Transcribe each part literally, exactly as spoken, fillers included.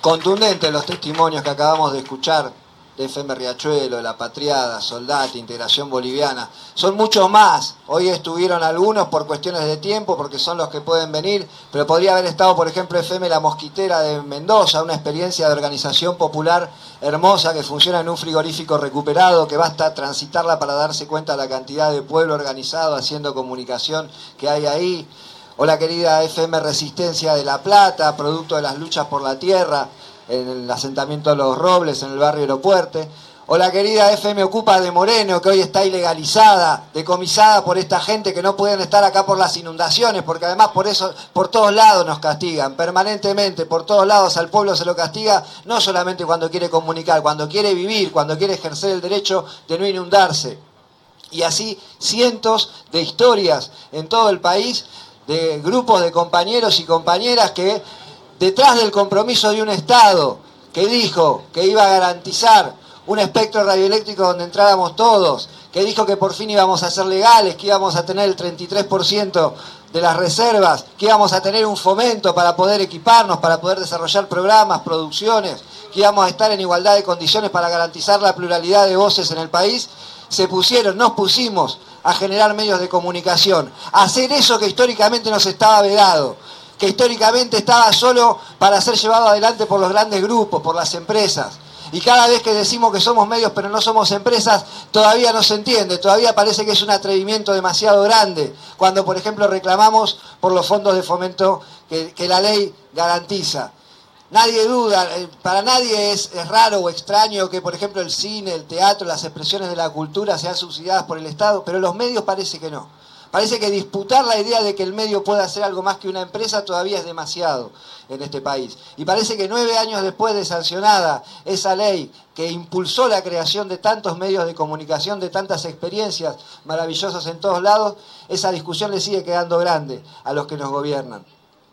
contundentes los testimonios que acabamos de escuchar de F M Riachuelo, de La Patriada, Soldati, Integración Boliviana. Son muchos más. Hoy estuvieron algunos por cuestiones de tiempo, porque son los que pueden venir, pero podría haber estado, por ejemplo, F M La Mosquitera de Mendoza, una experiencia de organización popular hermosa que funciona en un frigorífico recuperado, que basta transitarla para darse cuenta de la cantidad de pueblo organizado haciendo comunicación que hay ahí. O la querida F M Resistencia de La Plata, producto de las luchas por la tierra, en el asentamiento de Los Robles, en el barrio Aeropuerte. O la querida F M Ocupa de Moreno, que hoy está ilegalizada, decomisada por esta gente que no pueden estar acá por las inundaciones, porque además por eso, por todos lados nos castigan, permanentemente, por todos lados al pueblo se lo castiga, no solamente cuando quiere comunicar, cuando quiere vivir, cuando quiere ejercer el derecho de no inundarse. Y así cientos de historias en todo el país, de grupos de compañeros y compañeras que, detrás del compromiso de un Estado que dijo que iba a garantizar un espectro radioeléctrico donde entráramos todos, que dijo que por fin íbamos a ser legales, que íbamos a tener el treinta y tres por ciento de las reservas, que íbamos a tener un fomento para poder equiparnos, para poder desarrollar programas, producciones, que íbamos a estar en igualdad de condiciones para garantizar la pluralidad de voces en el país, se pusieron, nos pusimos a generar medios de comunicación, a hacer eso que históricamente nos estaba vedado, que históricamente estaba solo para ser llevado adelante por los grandes grupos, por las empresas. Y cada vez que decimos que somos medios pero no somos empresas, todavía no se entiende, todavía parece que es un atrevimiento demasiado grande, cuando por ejemplo reclamamos por los fondos de fomento que, que la ley garantiza. Nadie duda, para nadie es, es raro o extraño que por ejemplo el cine, el teatro, las expresiones de la cultura sean subsidiadas por el Estado, pero los medios parece que no. Parece que disputar la idea de que el medio pueda hacer algo más que una empresa todavía es demasiado en este país. Y parece que nueve años después de sancionada esa ley que impulsó la creación de tantos medios de comunicación, de tantas experiencias maravillosas en todos lados, esa discusión le sigue quedando grande a los que nos gobiernan.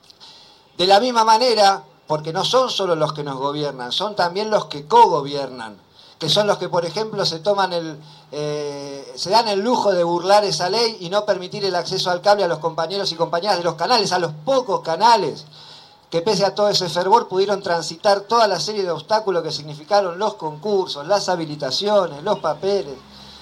De la misma manera, porque no son solo los que nos gobiernan, son también los que cogobiernan, que son los que, por ejemplo, se toman el, eh, se dan el lujo de burlar esa ley y no permitir el acceso al cable a los compañeros y compañeras de los canales, a los pocos canales que pese a todo ese fervor pudieron transitar toda la serie de obstáculos que significaron los concursos, las habilitaciones, los papeles.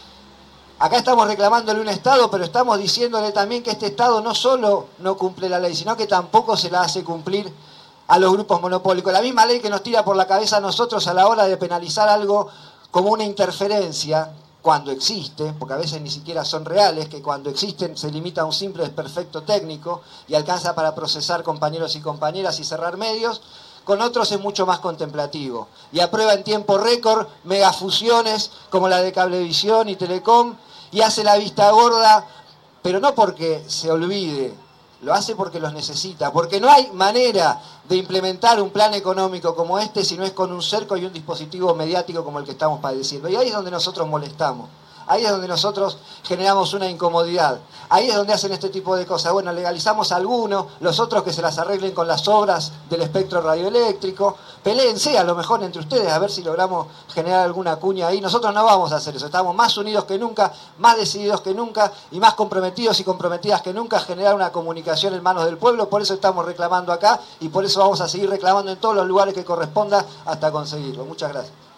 Acá estamos reclamándole un Estado, pero estamos diciéndole también que este Estado no solo no cumple la ley, sino que tampoco se la hace cumplir a los grupos monopólicos. La misma ley que nos tira por la cabeza a nosotros a la hora de penalizar algo como una interferencia, cuando existe, porque a veces ni siquiera son reales, que cuando existen se limita a un simple desperfecto técnico y alcanza para procesar compañeros y compañeras y cerrar medios, con otros es mucho más contemplativo y aprueba en tiempo récord megafusiones como la de Cablevisión y Telecom y hace la vista gorda, pero no porque se olvide, lo hace porque los necesita, porque no hay manera de implementar un plan económico como este si no es con un cerco y un dispositivo mediático como el que estamos padeciendo. Y ahí es donde nosotros molestamos, ahí es donde nosotros generamos una incomodidad, ahí es donde hacen este tipo de cosas. Bueno, legalizamos a algunos, los otros que se las arreglen con las obras del espectro radioeléctrico, peléense a lo mejor entre ustedes a ver si logramos generar alguna cuña ahí. Nosotros no vamos a hacer eso, estamos más unidos que nunca, más decididos que nunca y más comprometidos y comprometidas que nunca a generar una comunicación en manos del pueblo. Por eso estamos reclamando acá y por eso vamos a seguir reclamando en todos los lugares que corresponda hasta conseguirlo. Muchas gracias.